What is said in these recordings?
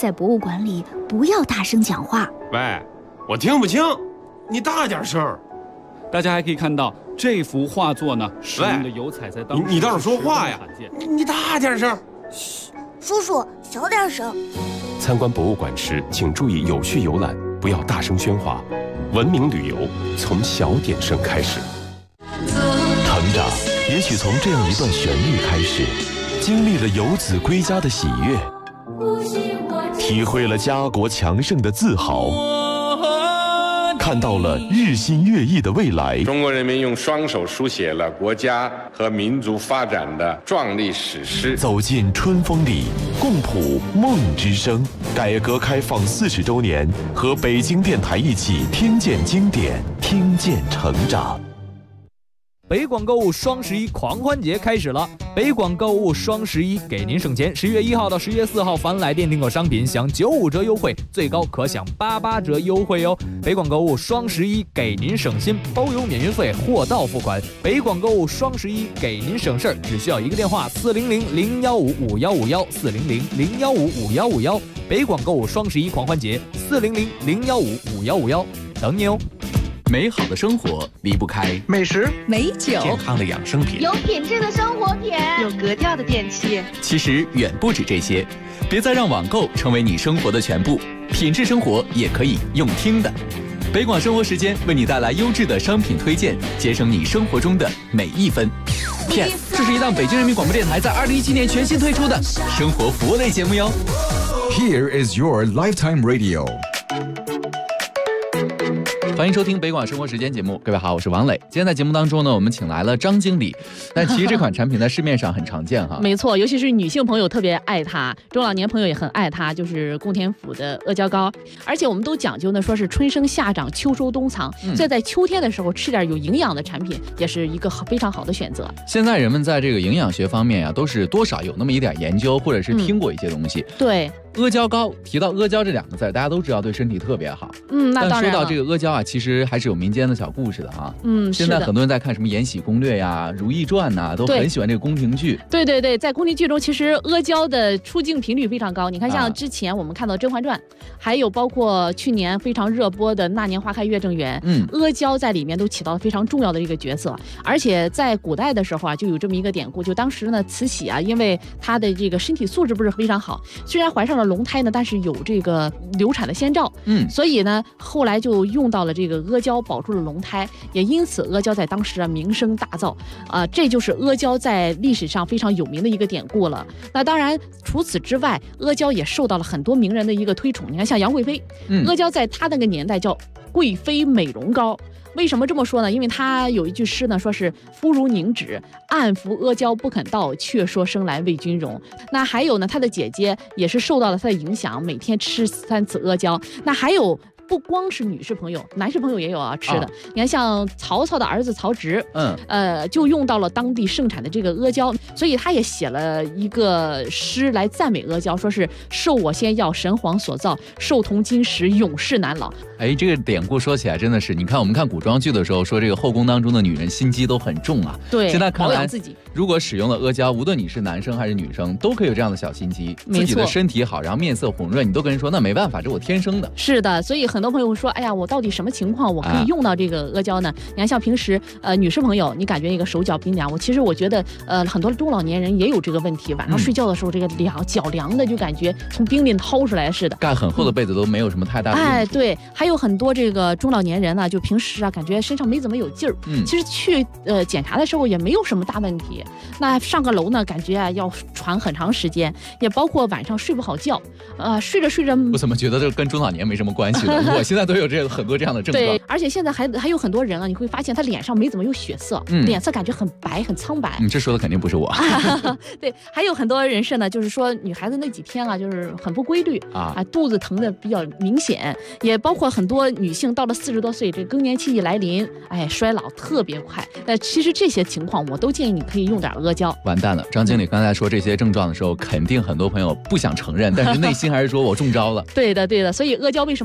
在博物馆里不要大声讲话。 喂，我听不清，你大点声。 大家还可以看到这幅画作呢，使用的油彩在当时你倒是说话呀！你大点声。 嘘，叔叔小点声。 参观博物馆时，请注意有序游览，不要大声喧哗。文明旅游从小点声开始。成长也许从这样一段旋律开始，经历了游子归家的喜悦，体会了家国强盛的自豪，看到了日新月异的未来。 中国人民用双手书写了国家和民族发展的壮丽史诗。 走进春风里，共谱梦之声。改革开放40周年，和北京电台一起听见经典，听见成长。 北广购物双11狂欢节开始了，北广购物双11给您省钱。10月1号到10月4号，凡来电订购商品享95折优惠，最高可享88折优惠哦。北广购物双11给您省心，包邮免运费，货到付款。北广购物双11给您省事儿，只需要一个电话400-015-5151，400-015-5151。北广购物双11狂欢节，400-015-5151，等你哦。 美好的生活离不开美食、 美酒、 健康的养生品， 有品质的生活品， 有格调的电器。 其实远不止这些，别再让网购成为你生活的全部，品质生活也可以用听的。北广生活时间为你带来优质的商品推荐，节省你生活中的每一分。PS， 这是一档北京人民广播电台在2017年全新推出的生活服务类节目哟。 Here is your lifetime radio。 欢迎收听北广生活时间节目，各位好，我是王磊。今天在节目当中呢，我们请来了张经理。但其实这款产品在市面上很常见哈， 没错，尤其是女性朋友特别爱它，中老年朋友也很爱它，就是宫田府的阿胶糕。而且我们都讲究呢，说是春生夏长，秋收冬藏，所以在秋天的时候吃点有营养的产品，也是一个非常好的选择。 现在人们在这个营养学方面啊，都是多少有那么一点研究，或者是听过一些东西。 对。 阿胶糕，提到阿胶这2个字，大家都知道对身体特别好。 那当然了。 但说到这个阿胶啊，其实还是有民间的小故事的啊。现在很多人在看什么《延禧攻略》呀、《如懿传》呐，都很喜欢这个宫廷剧。 对对对，在宫廷剧中，其实阿胶的出镜频率非常高。你看，像之前我们看到《甄嬛传》，还有包括去年非常热播的《那年花开月正圆》，阿胶在里面都起到了非常重要的一个角色。而且在古代的时候啊，就有这么一个典故，就当时呢，慈禧啊，因为她的这个身体素质不是非常好，虽然怀上了龙胎呢，但是有这个流产的先兆，所以呢，后来就用到了这个阿胶保住了龙胎，也因此阿胶在当时啊名声大噪，这就是阿胶在历史上非常有名的一个典故了。那当然，除此之外，阿胶也受到了很多名人的一个推崇。你看，像杨贵妃，阿胶在她那个年代叫贵妃美容膏。为什么这么说呢？因为他有一句诗呢，说是肤如凝脂，暗服阿胶不肯到，却说生来为君容。那还有呢，他的姐姐也是受到了他的影响，每天吃3次阿胶。那还有不光是女士朋友，男士朋友也有啊吃的。你看，像曹操的儿子曹植，就用到了当地盛产的这个阿胶，所以他也写了一个诗来赞美阿胶，说是受我仙药，神皇所造，寿同金石，永世难老。 哎，这个典故说起来真的是，你看我们看古装剧的时候说，这个后宫当中的女人心机都很重啊。 对， 现在看来， 自己如果使用了阿胶，无论你是男生还是女生，都可以有这样的小心机，自己的身体好，然后面色红润，你都跟人说那没办法，这我天生的。 是的，所以很多朋友会说，哎呀，我到底什么情况我可以用到这个阿胶呢？你看，像平时女士朋友，你感觉一个手脚冰凉，我觉得很多中老年人也有这个问题，晚上睡觉的时候这个脚凉的，就感觉从冰里掏出来似的， 盖很厚的被子都没有什么太大的问题。 哎，对，还有很多这个中老年人呢，就平时啊感觉身上没怎么有劲儿，其实去检查的时候也没有什么大问题。那上个楼呢，感觉啊要喘很长时间，也包括晚上睡不好觉，睡着睡着， 我怎么觉得这跟中老年没什么关系呢？我现在都有很多这样的症状。 对，而且现在还有很多人啊，你会发现他脸上没怎么有血色，脸色感觉很白很苍白。 这说的肯定不是我。 对，还有很多人是呢，就是说女孩子那几天啊，就是很不规律肚子疼的比较明显，也包括很多女性到了40多岁，这更年期一来临，衰老特别快。其实这些情况我都建议你可以用点阿胶。 完蛋了，张经理刚才说这些症状的时候，肯定很多朋友不想承认，但是内心还是说我中招了。 对的，所以阿胶为什么流传这么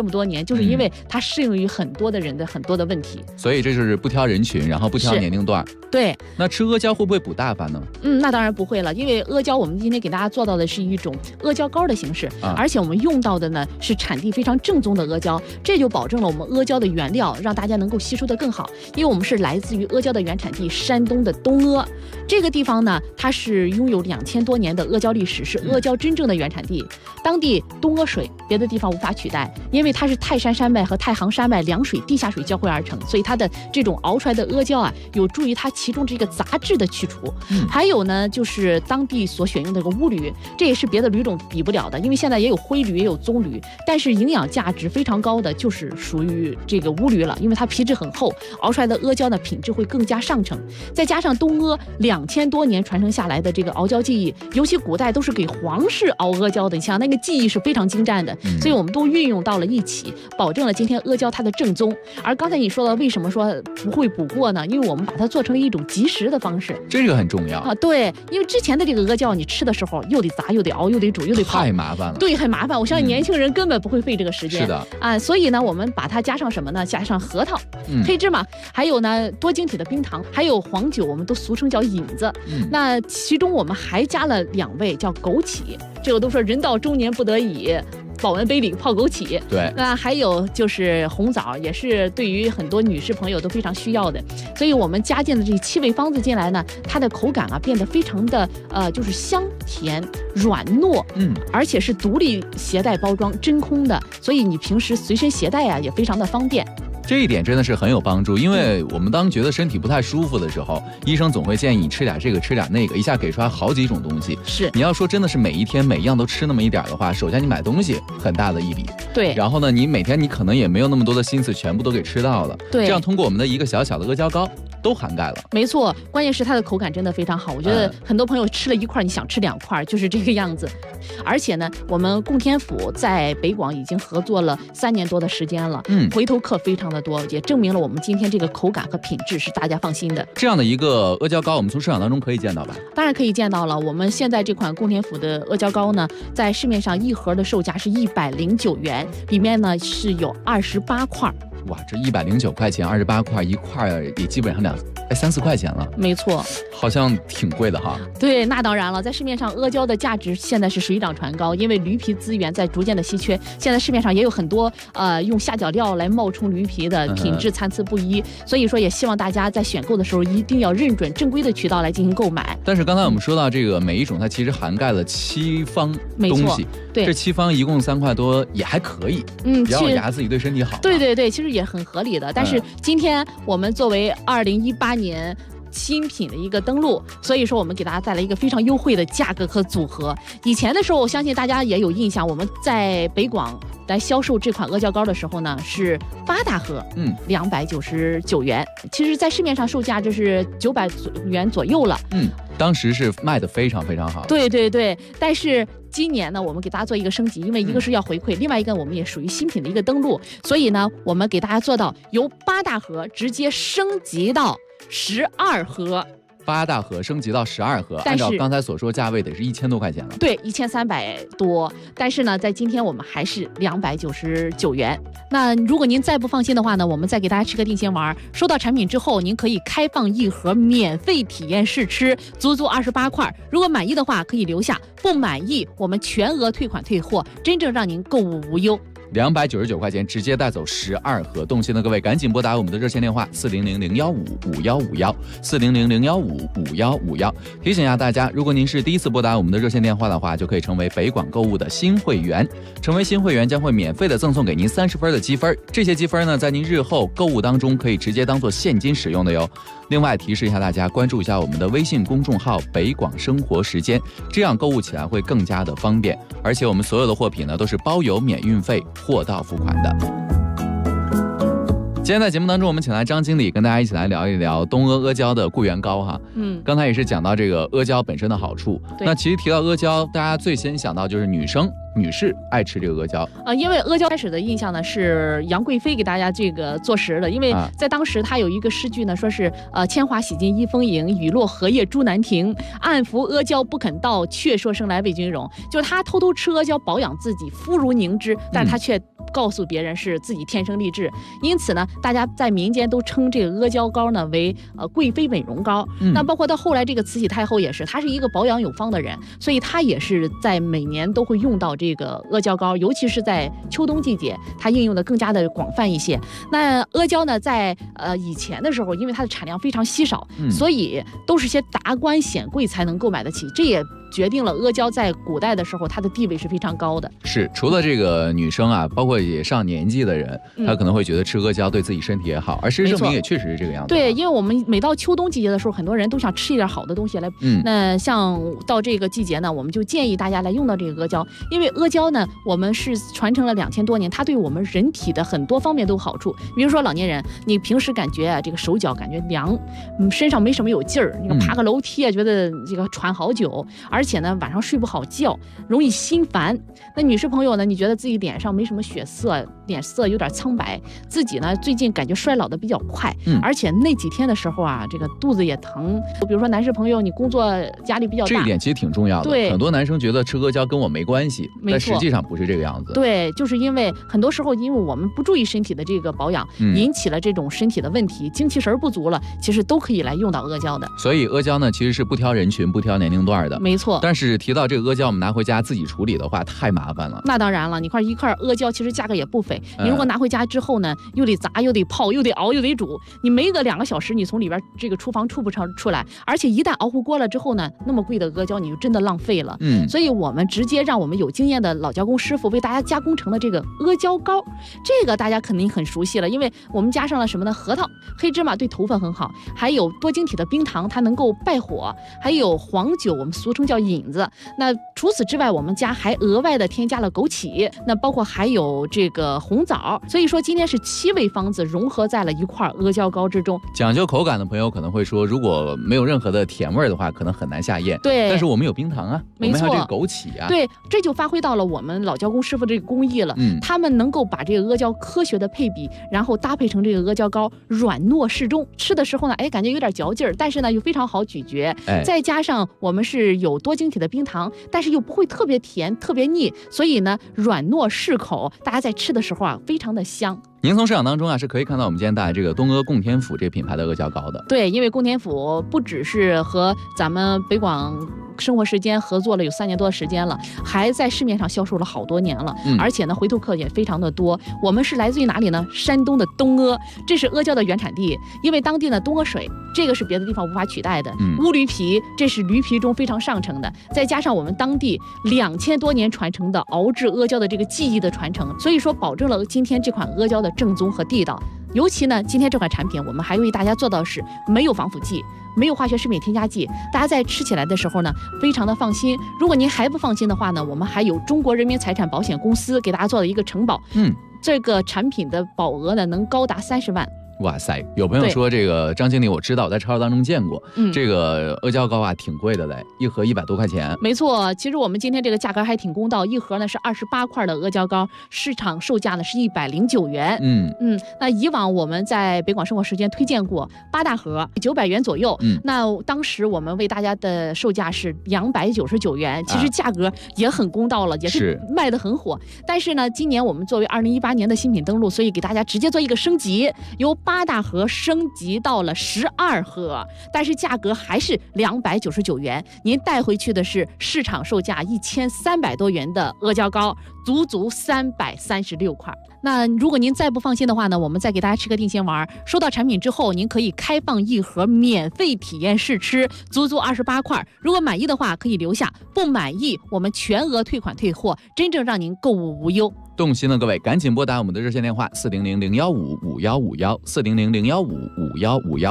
么多年，就是因为它适应于很多的人的很多的问题。 所以这就是不挑人群，然后不挑年龄段。 对。 那吃阿胶会不会补大发呢？ 那当然不会了，因为阿胶我们今天给大家做到的是一种阿胶膏的形式，而且我们用到的呢是产地非常正宗的阿胶，这就保证了我们阿胶的原料让大家能够吸收得更好。因为我们是来自于阿胶的原产地山东的东阿，这个地方呢，它是拥有2000多年的阿胶历史，是阿胶真正的原产地。当地东阿水别的地方无法取代，因为它是泰山山脉和太行山脉凉水地下水交汇而成，所以它的这种熬出来的阿胶啊，有助于它其中这个杂质的去除。还有呢，就是当地所选用的这个乌驴，这也是别的驴种比不了的，因为现在也有灰驴也有棕驴，但是营养价值非常高的就是属于这个乌驴了，因为它皮质很厚，熬出来的阿胶呢品质会更加上乘。再加上东阿2000多年传承下来的这个熬胶技艺，尤其古代都是给皇室熬阿胶的，你想那个技艺是非常精湛的，所以我们都运用到了一起，保证了今天阿胶它的正宗。而刚才你说的为什么说不会补过呢？因为我们把它做成了一种即食的方式， 这个很重要啊。对，因为之前的这个阿胶你吃的时候又得炸又得熬又得煮又得泡， 太麻烦了。 对，很麻烦。我相信年轻人根本不会费这个时间。 是的啊，所以呢，我们把它加上什么呢？加上核桃、黑芝麻，还有呢多晶体的冰糖，还有黄酒，我们都俗称叫引子。那其中我们还加了2味叫枸杞，这个都说人到中年不得已。保温杯里泡枸杞， 对， 那还有就是红枣，也是对于很多女士朋友都非常需要的。所以我们加进了这7味方子进来呢，它的口感啊变得非常的就是香甜软糯，而且是独立携带包装真空的，所以你平时随身携带啊也非常的方便。 这一点真的是很有帮助，因为我们当觉得身体不太舒服的时候，医生总会建议你吃点这个吃点那个，一下给出来好几种东西。 是， 你要说真的是每一天每样都吃那么一点的话，首先你买东西很大的一笔， 对， 然后呢你每天你可能也没有那么多的心思全部都给吃到了， 对， 这样通过我们的一个小小的阿胶膏都涵盖了。 没错，关键是它的口感真的非常好，我觉得很多朋友吃了1块你想吃2块，就是这个样子。而且呢，我们供天府在北广已经合作了3年多的时间了，回头客非常的多，也证明了我们今天这个口感和品质是大家放心的。 这样的一个阿胶膏，我们从市场当中可以见到吧？ 当然可以见到了。我们现在这款供天府的阿胶膏呢，在市面上1盒的售价是109元，里面呢是有28块。 哇，这109块钱，28块1块，也基本上3、4块钱了。 没错， 好像挺贵的哈。 对，那当然了，在市面上阿胶的价值现在是水涨船高，因为驴皮资源在逐渐的稀缺，现在市面上也有很多用下脚料来冒充驴皮的，品质参差不一，所以说也希望大家在选购的时候一定要认准正规的渠道来进行购买。 但是刚才我们说到这个每一种，它其实涵盖了7方东西， 对， 这7方一共3块多也还可以，只要牙自己对身体好。 对对对，其实也很合理的。但是今天我们作为2018年新品的一个登陆，所以说我们给大家带来一个非常优惠的价格和组合。以前的时候，我相信大家也有印象，我们在北广来销售这款阿胶膏的时候呢，是8大盒，299元。其实，在市面上售价就是900元左右了。 当时是卖得非常非常好。 对对对，但是今年呢，我们给大家做一个升级，因为一个是要回馈，另外一个我们也属于新品的一个登陆，所以呢，我们给大家做到由8大盒直接升级到12盒。 8大盒升级到12盒，按照刚才所说价位得是1000多块钱了。 对，1300多。但是呢，在今天我们还是299元。那如果您再不放心的话呢，我们再给大家吃个定心丸。收到产品之后，您可以开放1盒免费体验试吃，足足28块。如果满意的话可以留下，不满意我们全额退款退货，真正让您购物无忧。 299块钱直接带走12盒，动心的各位赶紧拨打我们的热线电话400-015-5151，400-015-5151。提醒一下大家，如果您是第一次拨打我们的热线电话的话，就可以成为北广购物的新会员。成为新会员将会免费的赠送给您30分的积分，这些积分呢，在您日后购物当中可以直接当做现金使用的哟。另外提示一下大家，关注一下我们的微信公众号北广生活时间，这样购物起来会更加的方便。而且我们所有的货品呢都是包邮免运费，货到付款的。今天在节目当中，我们请来张经理跟大家一起来聊一聊东阿阿胶的固元膏哈。刚才也是讲到这个阿胶本身的好处。那其实提到阿胶，大家最先想到就是女生女士爱吃这个阿胶？ 因为阿胶开始的印象呢是杨贵妃给大家这个做食的，因为在当时她有一个诗句呢，说是铅华洗尽一风影，雨落荷叶朱难停，暗服阿胶不肯到，却说生来为君荣。就是她偷偷吃阿胶保养自己，肤如凝脂，但是她却告诉别人是自己天生丽质，因此呢，大家在民间都称这个阿胶膏呢为贵妃美容膏。那包括到后来这个慈禧太后也是，她是一个保养有方的人，所以她也是在每年都会用到这个阿胶膏，尤其是在秋冬季节，它应用的更加的广泛一些。那阿胶呢，在以前的时候，因为它的产量非常稀少，所以都是些达官显贵才能购买得起，这也决定了阿胶在古代的时候它的地位是非常高的。 是，除了这个女生啊，包括也上年纪的人，她可能会觉得吃阿胶对自己身体也好，而事实证明也确实是这个样子。 对，因为我们每到秋冬季节的时候，很多人都想吃一点好的东西来。那像到这个季节呢，我们就建议大家来用到这个阿胶，因为阿胶呢，我们是传承了2000多年，它对我们人体的很多方面都有好处。比如说老年人，你平时感觉这个手脚感觉凉，身上没什么有劲儿，那个爬个楼梯啊，觉得这个喘好久，而且呢晚上睡不好觉，容易心烦。那女士朋友呢，你觉得自己脸上没什么血色，脸色有点苍白，自己呢最近感觉衰老的比较快，而且那几天的时候啊，这个肚子也疼。比如说男士朋友，你工作压力比较大， 这一点其实挺重要的。 对， 很多男生觉得吃阿胶跟我没关系，但实际上不是这个样子。 对，就是因为很多时候因为我们不注意身体的这个保养，引起了这种身体的问题，精气神不足了，其实都可以来用到阿胶的。 所以阿胶呢，其实是不挑人群、不挑年龄段的。 没错。 但是提到这个阿胶，我们拿回家自己处理的话，太麻烦了。 那当然了，你一块阿胶其实价格也不菲。你如果拿回家之后呢，又得砸，又得泡，又得熬，又得煮，你没个2个小时，你从里边这个厨房出不出来。而且一旦熬糊锅了之后呢，那么贵的阿胶你就真的浪费了。所以我们直接让我们有经验的老胶工师傅为大家加工成了这个阿胶膏。这个大家肯定很熟悉了，因为我们加上了什么呢？核桃、黑芝麻对头发很好，还有多晶体的冰糖，它能够败火，还有黄酒，我们俗称叫引子。那除此之外，我们家还额外的添加了枸杞，那包括还有这个红枣。所以说今天是7味方子融合在了一块阿胶膏之中。 讲究口感的朋友可能会说，如果没有任何的甜味的话，可能很难下咽。 对， 但是我们有冰糖啊，我们还有这个枸杞啊。 对，这就发挥到了我们老胶工师傅这个工艺了。他们能够把这个阿胶科学的配比，然后搭配成这个阿胶膏，软糯适中，吃的时候呢，感觉有点嚼劲儿，但是呢又非常好咀嚼。再加上我们是有多晶体的冰糖，但是又不会特别甜、特别腻，所以呢软糯适口，大家在吃的时候啊非常的香。 您从市场当中啊是可以看到我们今天带来这个东阿供天府这个品牌的阿胶膏的。 对，因为供天府不只是和咱们北广生活时间合作了有3年多的时间了，还在市面上销售了好多年了，而且呢回头客也非常的多。我们是来自于哪里呢？山东的东阿，这是阿胶的原产地。因为当地呢东阿水，这个是别的地方无法取代的。乌驴皮，这是驴皮中非常上乘的，再加上我们当地2000多年传承的熬制阿胶的这个技艺的传承，所以说保证了今天这款阿胶的正宗和地道。尤其呢，今天这款产品我们还为大家做到的是没有防腐剂，没有化学食品添加剂，大家在吃起来的时候呢，非常的放心。如果您还不放心的话呢，我们还有中国人民财产保险公司给大家做了一个承保，这个产品的保额呢能高达30万。 哇塞，有朋友说这个张经理我知道，在超市当中见过，这个阿胶膏啊挺贵的嘞，一盒100多块钱。 没错，其实我们今天这个价格还挺公道，一盒呢是28块的阿胶膏，市场售价呢是109元。那以往我们在北广生活时间推荐过8大盒900元左右，那当时我们为大家的售价是299元，其实价格也很公道了，也是卖得很火。但是呢，今年我们作为2018年的新品登陆，所以给大家直接做一个升级，由8大盒升级到了12盒，但是价格还是299元。您带回去的是市场售价1300多元的阿胶膏，足336块。那如果您再不放心的话呢，我们再给大家吃个定心丸。收到产品之后，您可以开放1盒免费体验试吃，足28块。如果满意的话可以留下，不满意我们全额退款退货，真正让您购物无忧。 动心的各位赶紧拨打我们的热线电话400-015-5151，400-015-5151。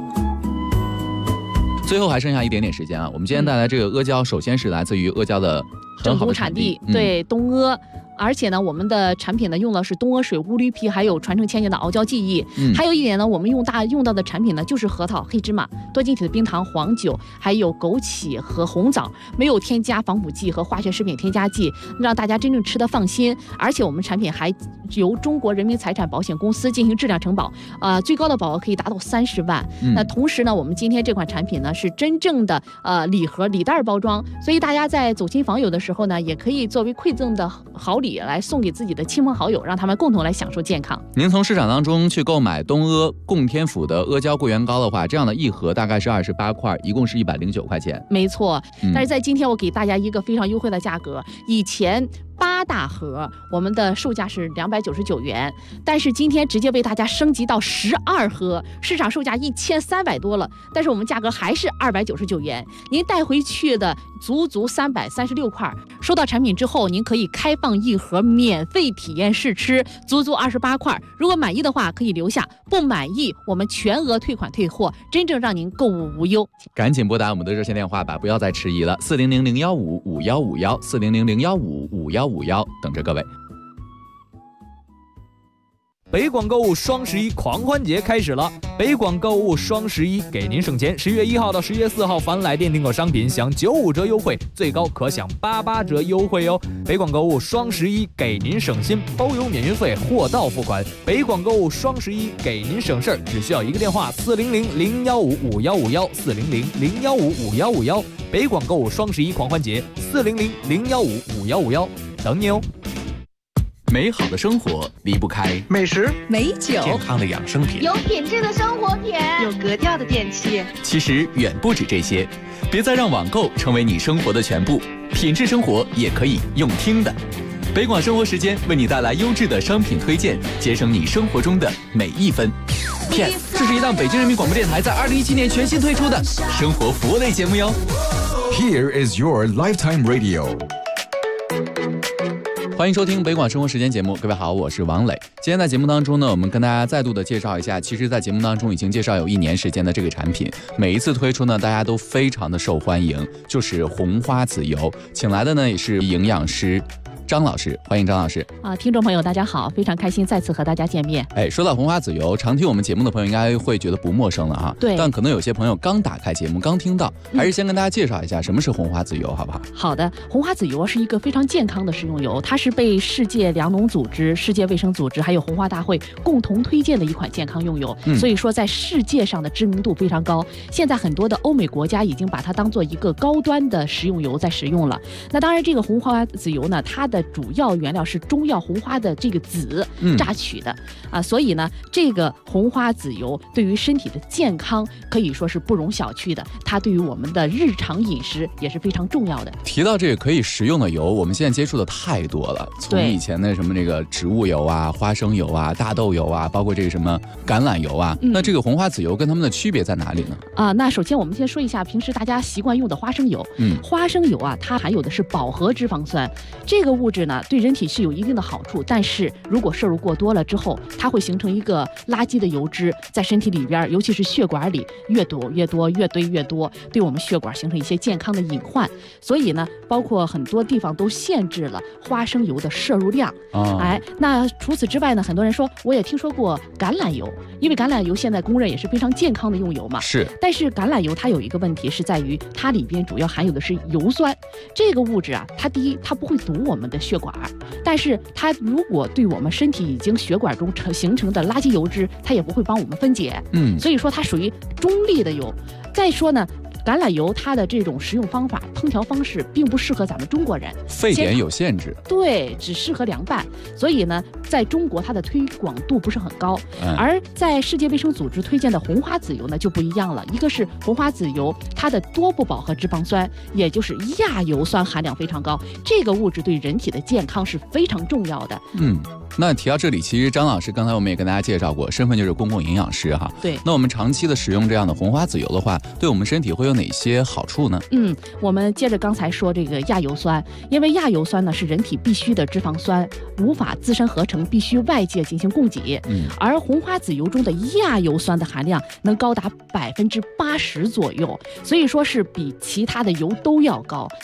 最后还剩下一点点时间啊，我们今天带来这个阿胶，首先是来自于阿胶的很好的产地， 对，东阿。 而且呢，我们的产品呢用的是东阿水、乌驴皮，还有传承千年的熬胶技艺。还有一点呢，我们用到的产品呢就是核桃、黑芝麻、多晶体的冰糖、黄酒，还有枸杞和红枣，没有添加防腐剂和化学食品添加剂，让大家真正吃得放心。而且我们产品还由中国人民财产保险公司进行质量承保，最高的保额可以达到30万。那同时呢，我们今天这款产品呢是真正的礼袋包装，所以大家在走亲访友的时候呢，也可以作为馈赠的好礼来送给自己的亲朋好友，让他们共同来享受健康。 您从市场当中去购买东阿供天府的阿胶桂圆糕的话，这样的一盒大概是28块，一共是109块钱。 没错，但是在今天我给大家一个非常优惠的价格，以前8大盒我们的售价是299元，但是今天直接为大家升级到12盒，市场售价1300多了，但是我们价格还是299元。您带回去的足336块，收到产品之后，您可以开放一盒免费体验试吃，足28块。如果满意的话可以留下，不满意我们全额退款退货，真正让您购物无忧。 赶紧拨打我们的热线电话吧，不要再迟疑了，400-015-5151，400-015-5151，等着各位。 北广购物双11狂欢节开始了，北广购物双11给您省钱，10月1号到10月4号凡来店订购商品享95折优惠，最高可享88折优惠哦。北广购物双11给您省心，包邮免运费，货到付款。北广购物双11给您省事儿，只需要一个电话400-015-5151，400-015-5151。北广购物双11狂欢节，400-015-5151，等你哦。 美好的生活离不开美食、 美酒、 健康的养生品、 有品质的生活品、 有格调的电器。 其实远不止这些，别再让网购成为你生活的全部，品质生活也可以用听的。北广生活时间为你带来优质的商品推荐，节省你生活中的每一分。Yes， 这是一档北京人民广播电台在2017年全新推出的生活服务类节目哟。 Here is your lifetime radio。 欢迎收听北广生活时间节目，各位好，我是王磊。今天在节目当中呢，我们跟大家再度的介绍一下，其实在节目当中已经介绍有1年时间的这个产品，每一次推出呢，大家都非常的受欢迎，就是红花籽油。请来的呢也是营养师张老师，欢迎张老师。 听众朋友大家好，非常开心再次和大家见面。 说到红花籽油，常听我们节目的朋友应该会觉得不陌生了哈。 对。 但可能有些朋友刚打开节目，刚听到，还是先跟大家介绍一下什么是红花籽油，好不好？ 好的，红花籽油是一个非常健康的食用油，它是被世界粮农组织、世界卫生组织还有红花大会共同推荐的一款健康用油，所以说在世界上的知名度非常高。现在很多的欧美国家已经把它当做一个高端的食用油在使用了。那当然，这个红花籽油呢，它的主要原料是中药红花的这个籽榨取的所以呢，这个红花籽油对于身体的健康可以说是不容小觑的，它对于我们的日常饮食也是非常重要的。 提到这个可以食用的油，我们现在接触的太多了，从以前的什么这个植物油啊、花生油啊、大豆油啊，包括这个什么橄榄油啊，那这个红花籽油跟它们的区别在哪里呢？ 那首先我们先说一下平时大家习惯用的花生油。花生油它含有的是饱和脂肪酸，这个物质呢对人体是有一定的好处，但是如果摄入过多了之后，它会形成一个垃圾的油脂在身体里边，尤其是血管里越躲越多，越堆越多，对我们血管形成一些健康的隐患。所以呢，包括很多地方都限制了花生油的摄入量。那除此之外呢，很多人说我也听说过橄榄油，因为橄榄油现在公认也是非常健康的用油嘛。 是。 但是橄榄油它有一个问题是在于它里边主要含有的是油酸，这个物质它第一它不会堵我们的血管，但是它如果对我们身体已经血管中形成的垃圾油脂，它也不会帮我们分解。所以说它属于中立的油。再说呢，橄榄油它的这种食用方法、烹调方式并不适合咱们中国人， 沸点有限制。 对，只适合凉拌。所以呢，在中国它的推广度不是很高。而在世界卫生组织推荐的红花籽油呢就不一样了，一个是红花籽油，它的多不饱和脂肪酸，也就是亚油酸含量非常高，这个物质对人体的健康是非常重要的。 那提到这里，其实张老师刚才我们也跟大家介绍过，身份就是公共营养师哈。 对。 那我们长期的使用这样的红花籽油的话，对我们身体会有哪些好处呢？ 我们接着刚才说这个亚油酸，因为亚油酸呢是人体必需的脂肪酸，无法自身合成，必须外界进行供给。而红花籽油中的亚油酸的含量能高达80%左右，所以说是比其他的油都要高。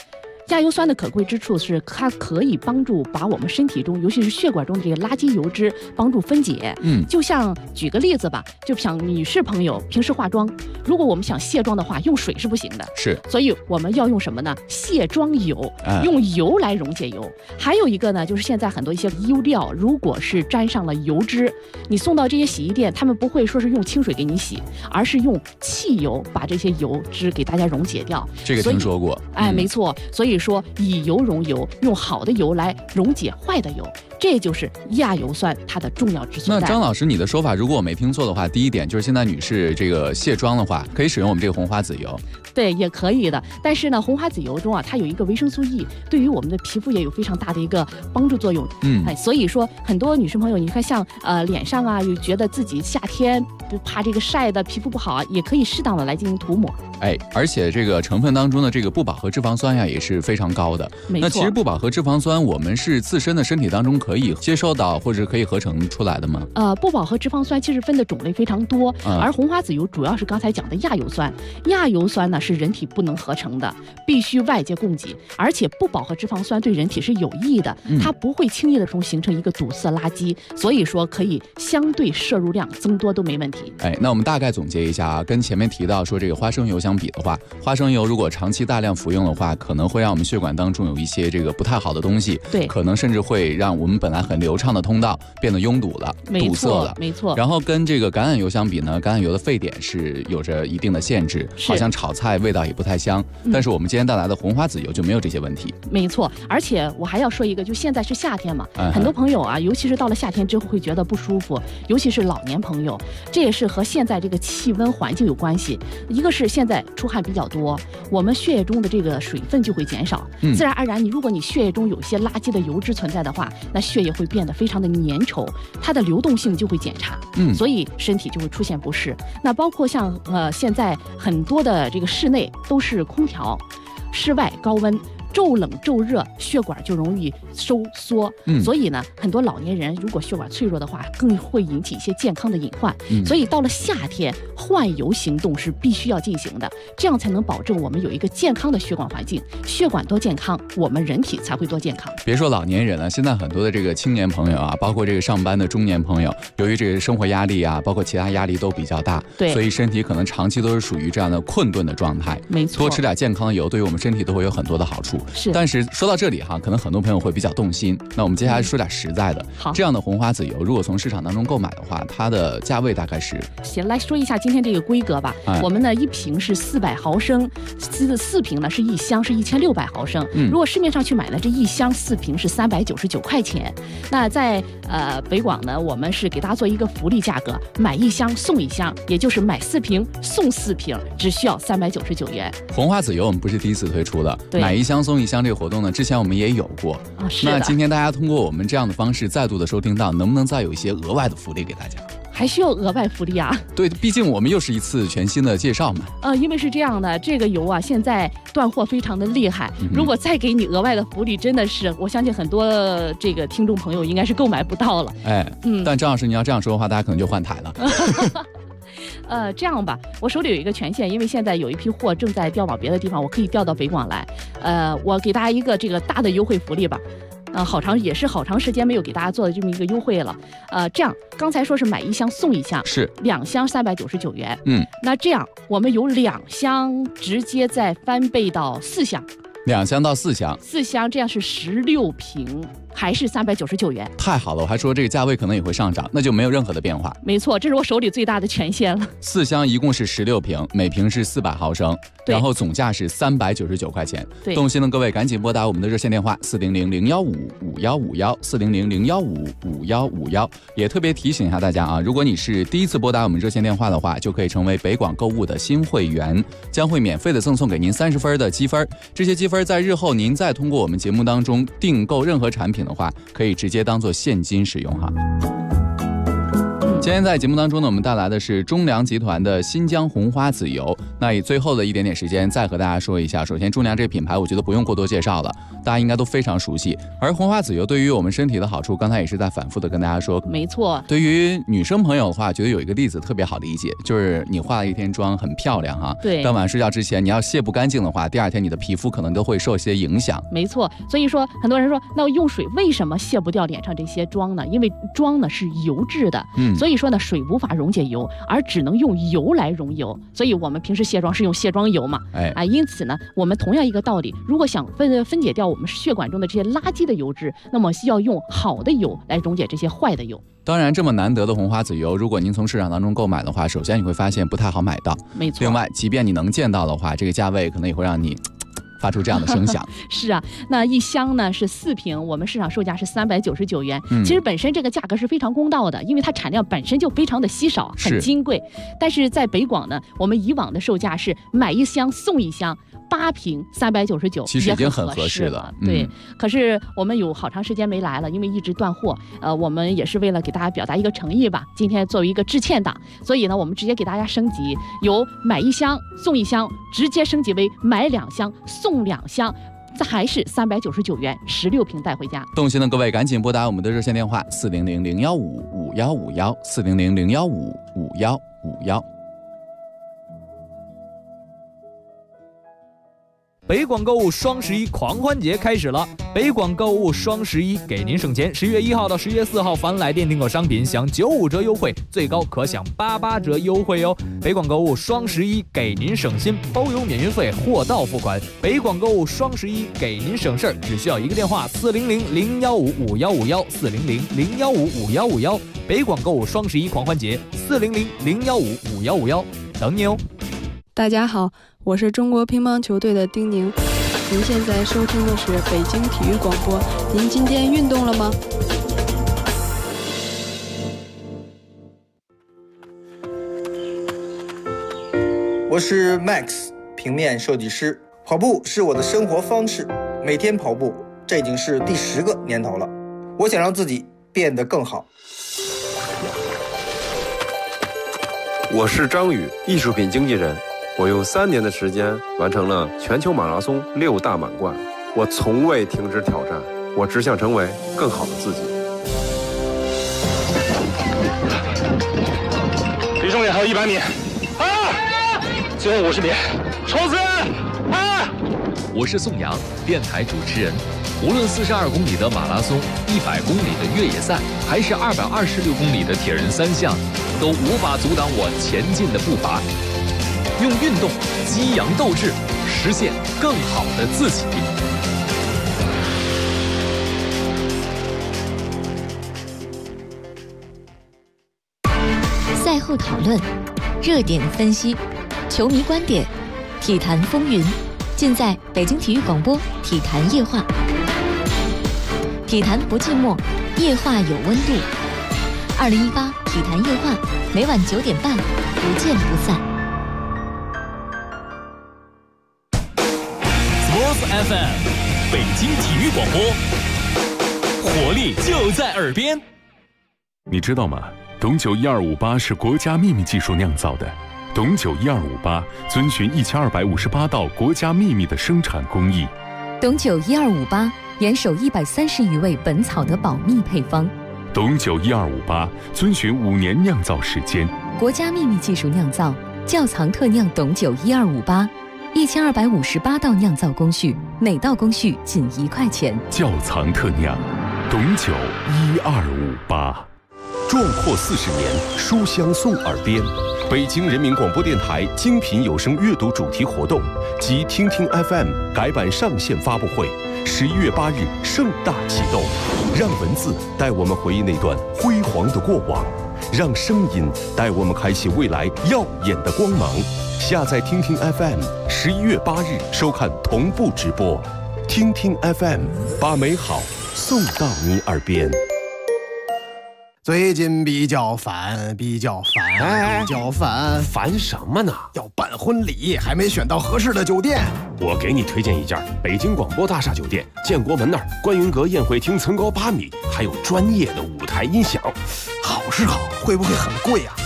亚油酸的可贵之处是它可以帮助把我们身体中，尤其是血管中的这个垃圾油脂帮助分解。就像举个例子吧，就像女士朋友平时化妆，如果我们想卸妆的话，用水是不行的， 是， 所以我们要用什么呢？卸妆油，用油来溶解油。还有一个呢，就是现在很多一些衣料，如果是沾上了油脂，你送到这些洗衣店，他们不会说是用清水给你洗，而是用汽油把这些油脂给大家溶解掉。 这个听说过。 没错，所以说以油溶油，用好的油来溶解坏的油，这就是亚油酸它的重要之所在。 那张老师，你的说法如果我没听错的话，第一点就是现在女士这个卸妆的话，可以使用我们这个红花籽油。 对，也可以的。但是呢，红花籽油中啊，它有一个维生素 E， 对于我们的皮肤也有非常大的一个帮助作用。所以说很多女生朋友，你看像脸上啊，又觉得自己夏天怕这个晒的皮肤不好啊，也可以适当的来进行涂抹。 而且这个成分当中的这个不饱和脂肪酸呀也是非常高的。那其实不饱和脂肪酸，我们是自身的身体当中可以接收到或者可以合成出来的吗？ 不饱和脂肪酸其实分的种类非常多，而红花籽油主要是刚才讲的亚油酸。亚油酸呢是人体不能合成的，必须外界供给，而且不饱和脂肪酸对人体是有益的，它不会轻易的中形成一个堵塞垃圾，所以说可以相对摄入量增多都没问题。 那我们大概总结一下啊，跟前面提到说这个花生油相比的话，花生油如果长期大量服用的话，可能会让我们血管当中有一些这个不太好的东西， 对， 可能甚至会让我们本来很流畅的通道变得拥堵了，堵塞了， 没错。 然后跟这个橄榄油相比呢，橄榄油的沸点是有着一定的限制，好像炒菜味道也不太香。但是我们今天带来的红花籽油就没有这些问题。 没错，而且我还要说一个，就现在是夏天嘛，很多朋友啊，尤其是到了夏天之后会觉得不舒服，尤其是老年朋友，这也是和现在这个气温环境有关系。一个是现在出汗比较多，我们血液中的这个水分就会减少，自然而然如果你血液中有一些垃圾的油脂存在的话，那血液会变得非常的粘稠，它的流动性就会减差，所以身体就会出现不适。那包括像现在很多的这个室内都是空调，室外高温，骤冷骤热，血管就容易收缩，所以呢，很多老年人如果血管脆弱的话，更会引起一些健康的隐患。所以到了夏天，换油行动是必须要进行的，这样才能保证我们有一个健康的血管环境。血管多健康，我们人体才会多健康。 别说老年人了，现在很多的这个青年朋友啊，包括这个上班的中年朋友，由于这个生活压力啊，包括其他压力都比较大， 对， 所以身体可能长期都是属于这样的困顿的状态。 没错， 多吃点健康的油，对于我们身体都会有很多的好处。但是说到这里哈，可能很多朋友会比较动心。那我们接下来说点实在的。 好， 这样的红花籽油，如果从市场当中购买的话，它的价位大概是？ 行，来说一下今天这个规格吧。我们呢，一瓶是400毫升，4瓶呢是一箱是1600毫升。如果市面上去买呢，这一箱4瓶是399块钱。那在北广呢，我们是给大家做一个福利价格，买一箱送一箱，也就是买4瓶送4瓶，只需要399元。 红花籽油我们不是第一次推出的，买一箱送一箱这个活动呢，之前我们也有过。 是的。 那今天大家通过我们这样的方式再度的收听到，能不能再有一些额外的福利给大家？ 还需要额外福利啊？ 对，毕竟我们又是一次全新的介绍嘛。 因为是这样的，这个油啊，现在断货非常的厉害。如果再给你额外的福利，真的是我相信很多这个听众朋友应该是购买不到了。 但张老师你要这样说的话，大家可能就换台了。 这样吧，我手里有一个权限，因为现在有一批货正在调往别的地方，我可以调到北广来。我给大家一个这个大的优惠福利吧。好长时间没有给大家做的这么一个优惠了。这样刚才说是买一箱送一箱， 是 2箱399元。那这样我们有2箱直接再翻倍到4箱 ，2箱到4箱 ，4箱这样是16瓶。还是399元， 太好了！我还说这个价位可能也会上涨，那就没有任何的变化。 没错，这是我手里最大的权限了。 4箱一共是16瓶，每瓶是400毫升，然后总价是399块钱。动心的各位赶紧拨打我们的热线电话400-015-5151，400-015-5151。也特别提醒一下大家啊，如果你是第一次拨打我们热线电话的话，就可以成为北广购物的新会员，将会免费的赠送给您30分的积分。这些积分在日后您再通过我们节目当中订购任何产品的话，可以直接当做现金使用哈。 今天在节目当中呢，我们带来的是中粮集团的新疆红花籽油。那以最后的一点点时间，再和大家说一下。首先，中粮这个品牌，我觉得不用过多介绍了，大家应该都非常熟悉。而红花籽油对于我们身体的好处，刚才也是在反复的跟大家说。 没错。 对于女生朋友的话，觉得有一个例子特别好理解，就是你化了一天妆很漂亮哈， 对， 当晚睡觉之前你要卸不干净的话，第二天你的皮肤可能都会受一些影响。 没错。所以说，很多人说，那用水为什么卸不掉脸上这些妆呢？因为妆呢是油质的，所以说呢，水无法溶解油，而只能用油来溶油。所以我们平时卸妆是用卸妆油嘛，因此呢，我们同样一个道理，如果想分解掉我们血管中的这些垃圾的油脂，那么需要用好的油来溶解这些坏的油。 当然，这么难得的红花籽油，如果您从市场当中购买的话，首先你会发现不太好买到。 没错。 另外，即便你能见到的话，这个价位可能也会让你发出这样的声响。 是啊，那一箱呢是4瓶，我们市场售价是399元。其实本身这个价格是非常公道的，因为它产量本身就非常的稀少，很金贵。但是在北广呢，我们以往的售价是买1箱送1箱。8瓶399， 其实已经很合适了。 对，可是我们有好长时间没来了，因为一直断货。我们也是为了给大家表达一个诚意吧，今天作为一个致歉档，所以呢，我们直接给大家升级，由买1箱送1箱，直接升级为买2箱送2箱。这还是399元，16瓶带回家。 动心的各位赶紧拨打我们的热线电话400-015-5151，400-015-5151。 北广购物双11狂欢节开始了！北广购物双11给您省钱，10月1号到10月4号，凡来电订购商品享95折优惠，最高可享88折优惠哦！北广购物双11给您省心，包邮免运费，货到付款。北广购物双11给您省事儿，只需要一个电话400-015-5151，400-015-5151。北广购物双11狂欢节，400-015-5151，等你哦！ 大家好，我是中国乒乓球队的丁宁。您现在收听的是北京体育广播。您今天运动了吗？ 我是 Max， 平面设计师。跑步是我的生活方式，每天跑步，这已经是第10个年头了。我想让自己变得更好。 我是张宇，艺术品经纪人。我用3年的时间完成了全球马拉松6大满贯，我从未停止挑战，我只想成为更好的自己。 离终点还有100米，最后50米，冲刺！ 我是宋阳，电台主持人。无论42公里的马拉松、100公里的越野赛，还是226公里的铁人3项，都无法阻挡我前进的步伐。用运动激扬斗志，实现更好的自己。 赛后讨论，热点分析，球迷观点，体坛风云，尽在北京体育广播体坛夜话。体坛不寂寞，夜话有温度。2018体坛夜话，每晚9点半，不见不散。 FM 北京体育广播，活力就在耳边。 你知道吗？董酒1258是国家秘密技术酿造的。董酒1258遵循1258道国家秘密的生产工艺。 董酒1258严守130余位本草的保密配方。 董酒1258遵循5年酿造时间。 国家秘密技术酿造，窖藏特酿董酒1258，1258道酿造工序，每道工序仅1块钱。 窖藏特酿，董酒1258。 壮阔40年，书香送耳边。北京人民广播电台精品有声阅读主题活动及听听 FM 改版上线发布会，11月8日盛大启动。让文字带我们回忆那段辉煌的过往，让声音带我们开启未来耀眼的光芒。下载听听 FM，11月8日收看同步直播。听听 FM， 把美好送到你耳边。 最近比较烦， 烦什么呢？ 要办婚礼，还没选到合适的酒店。 我给你推荐一家北京广播大厦酒店，建国门那儿观云阁宴会厅层高8米，还有专业的舞台音响。 好是好，会不会很贵啊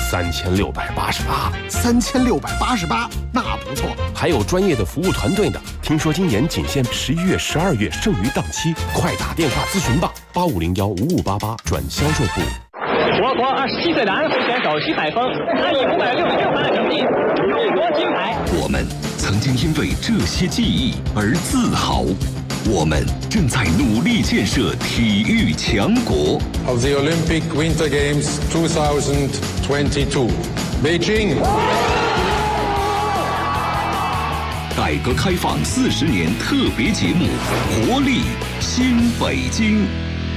？3688， 那不错。 还有专业的服务团队呢。听说今年仅限11月、12月剩余档期，快打电话咨询吧，85015588转销售部。 我国27岁的安徽选手徐海峰，他以566分的成绩勇夺金牌。 我们曾经因为这些记忆而自豪。我们正在努力建设体育强国。 Of the Olympic Winter Games 2022, Beijing。 改革开放40年特别节目《活力新北京》。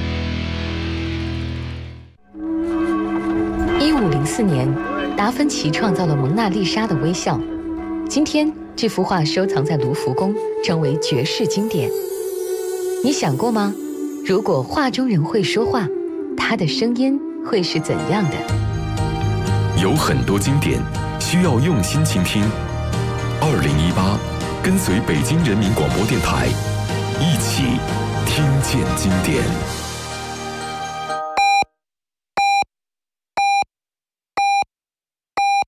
1504年，达芬奇创造了蒙娜丽莎的微笑。今天，这幅画收藏在卢浮宫，成为绝世经典。你想过吗？如果画中人会说话，他的声音会是怎样的？ 有很多经典需要用心倾听。2018，跟随北京人民广播电台，一起听见经典。